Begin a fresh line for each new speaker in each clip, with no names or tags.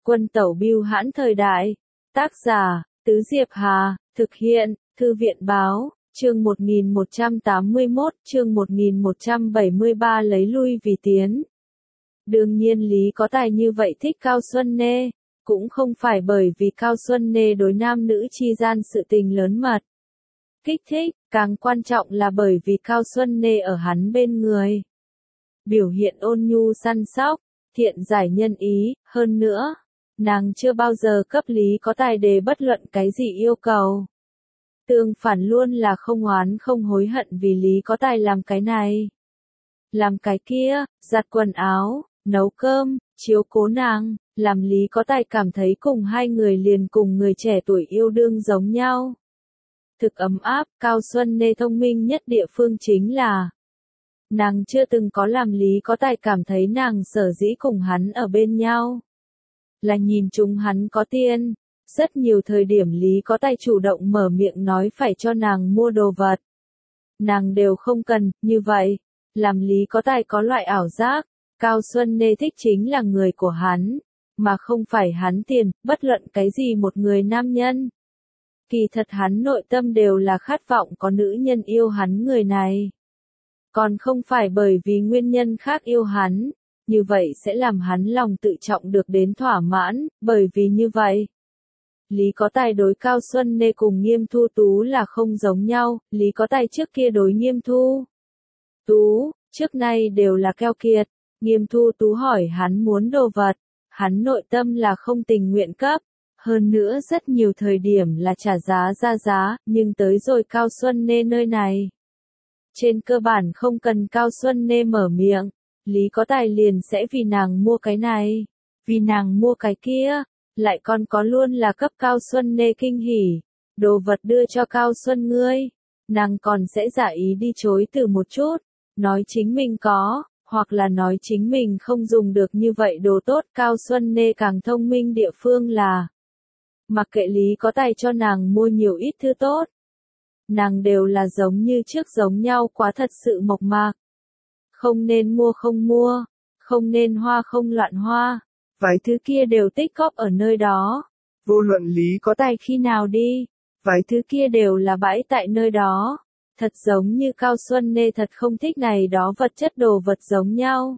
Quân tẩu bưu hãn thời đại. Tác giả, Tứ Diệp Hà, thực hiện, Thư viện báo, chương 1181, chương 1173 lấy lui vì tiến. Đương nhiên Lý Có Tài như vậy thích Cao Xuân Nê, cũng không phải bởi vì Cao Xuân Nê đối nam nữ chi gian sự tình lớn mật. Kích thích, càng quan trọng là bởi vì Cao Xuân Nê ở hắn bên người. Biểu hiện ôn nhu săn sóc, thiện giải nhân ý, hơn nữa, nàng chưa bao giờ cấp Lý Có Tài đề bất luận cái gì yêu cầu. Tương phản luôn là không oán không hối hận vì Lý Có Tài làm cái này, làm cái kia, giặt quần áo, nấu cơm, chiếu cố nàng, làm Lý Có Tài cảm thấy cùng hai người liền cùng người trẻ tuổi yêu đương giống nhau. Thực ấm áp, Cao Xuân Nê thông minh nhất địa phương chính là nàng chưa từng có làm Lý Có Tài cảm thấy nàng sở dĩ cùng hắn ở bên nhau là nhìn chúng hắn có tiền. Rất nhiều thời điểm Lý Có Tài chủ động mở miệng nói phải cho nàng mua đồ vật, nàng đều không cần, như vậy, làm Lý Có Tài có loại ảo giác, Cao Xuân Nê thích chính là người của hắn, mà không phải hắn tiền, bất luận cái gì một người nam nhân. Kỳ thật hắn nội tâm đều là khát vọng có nữ nhân yêu hắn người này. Còn không phải bởi vì nguyên nhân khác yêu hắn, như vậy sẽ làm hắn lòng tự trọng được đến thỏa mãn, bởi vì như vậy. Lý Có Tài đối Cao Xuân Nê cùng Nghiêm Thu Tú là không giống nhau, Lý Có Tài trước kia đối Nghiêm Thu Tú, trước nay đều là keo kiệt, Nghiêm Thu Tú hỏi hắn muốn đồ vật, hắn nội tâm là không tình nguyện cấp, hơn nữa rất nhiều thời điểm là trả giá ra giá, nhưng tới rồi Cao Xuân Nê nơi này. Trên cơ bản không cần Cao Xuân Nê mở miệng, Lý Có Tài liền sẽ vì nàng mua cái này, vì nàng mua cái kia, lại còn có luôn là cấp Cao Xuân Nê kinh hỉ, đồ vật đưa cho Cao Xuân ngươi, nàng còn sẽ giả ý đi chối từ một chút, nói chính mình có, hoặc là nói chính mình không dùng được như vậy đồ tốt. Cao Xuân Nê càng thông minh địa phương là mặc kệ Lý Có Tài cho nàng mua nhiều ít thứ tốt, nàng đều là giống như trước giống nhau quá thật sự mộc mạc. Không nên mua không mua, không nên hoa không loạn hoa, vài thứ kia đều tích góp ở nơi đó. Vô luận Lý Có Tài khi nào đi, vài thứ kia đều là bãi tại nơi đó. Thật giống như Cao Xuân Nê thật không thích này đó vật chất đồ vật giống nhau.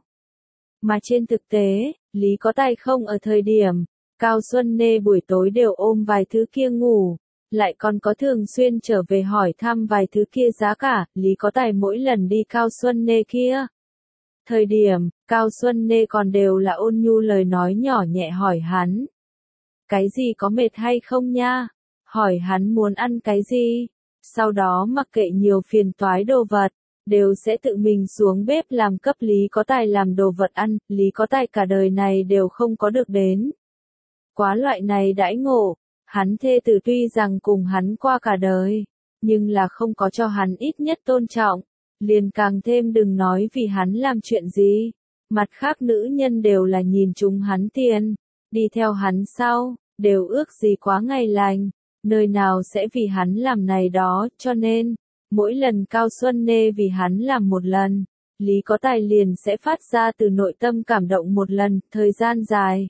Mà trên thực tế, Lý Có Tài không ở thời điểm, Cao Xuân Nê buổi tối đều ôm vài thứ kia ngủ, lại còn có thường xuyên trở về hỏi thăm vài thứ kia giá cả. Lý Có Tài mỗi lần đi Cao Xuân Nê kia thời điểm, Cao Xuân Nê còn đều là ôn nhu lời nói nhỏ nhẹ hỏi hắn. Cái gì có mệt hay không nha? Hỏi hắn muốn ăn cái gì? Sau đó mặc kệ nhiều phiền toái đồ vật, đều sẽ tự mình xuống bếp làm cấp Lý Có Tài làm đồ vật ăn. Lý Có Tài cả đời này đều không có được đến quá loại này đãi ngộ. Hắn thê tử tuy rằng cùng hắn qua cả đời, nhưng là không có cho hắn ít nhất tôn trọng, liền càng thêm đừng nói vì hắn làm chuyện gì. Mặt khác nữ nhân đều là nhìn chúng hắn tiền, đi theo hắn sau, đều ước gì quá ngày lành, nơi nào sẽ vì hắn làm này đó. Cho nên, mỗi lần Cao Xuân Nê vì hắn làm một lần, Lý Có Tài liền sẽ phát ra từ nội tâm cảm động một lần. Thời gian dài,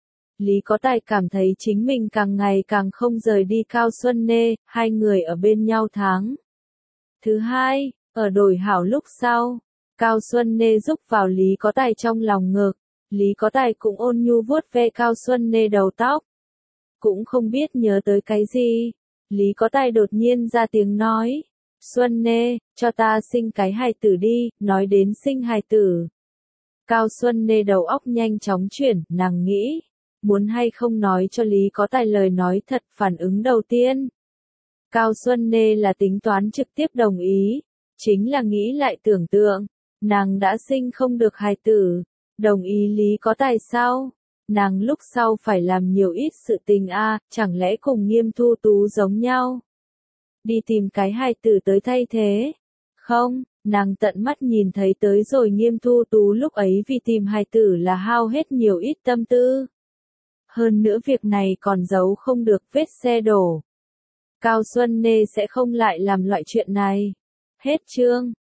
Lý Có Tài cảm thấy chính mình càng ngày càng không rời đi Cao Xuân Nê. Hai người ở bên nhau tháng thứ hai, ở đổi hảo lúc sau, Cao Xuân Nê rúc vào Lý Có Tài trong lòng ngực, Lý Có Tài cũng ôn nhu vuốt ve Cao Xuân Nê đầu tóc. Cũng không biết nhớ tới cái gì, Lý Có Tài đột nhiên ra tiếng nói, Xuân Nê, cho ta sinh cái hài tử đi. Nói đến sinh hài tử, Cao Xuân Nê đầu óc nhanh chóng chuyển, nàng nghĩ, muốn hay không nói cho Lý Có Tài lời nói thật. Phản ứng đầu tiên, Cao Xuân Nê là tính toán trực tiếp đồng ý, chính là nghĩ lại tưởng tượng, nàng đã sinh không được hài tử, đồng ý Lý Có Tài sao? Nàng lúc sau phải làm nhiều ít sự tình a, chẳng lẽ cùng Nghiêm Thu Tú giống nhau? Đi tìm cái hài tử tới thay thế? Không, nàng tận mắt nhìn thấy tới rồi Nghiêm Thu Tú lúc ấy vì tìm hài tử là hao hết nhiều ít tâm tư. Hơn nữa việc này còn giấu không được vết xe đổ. Cao Xuân Nê sẽ không lại làm loại chuyện này. Hết chương.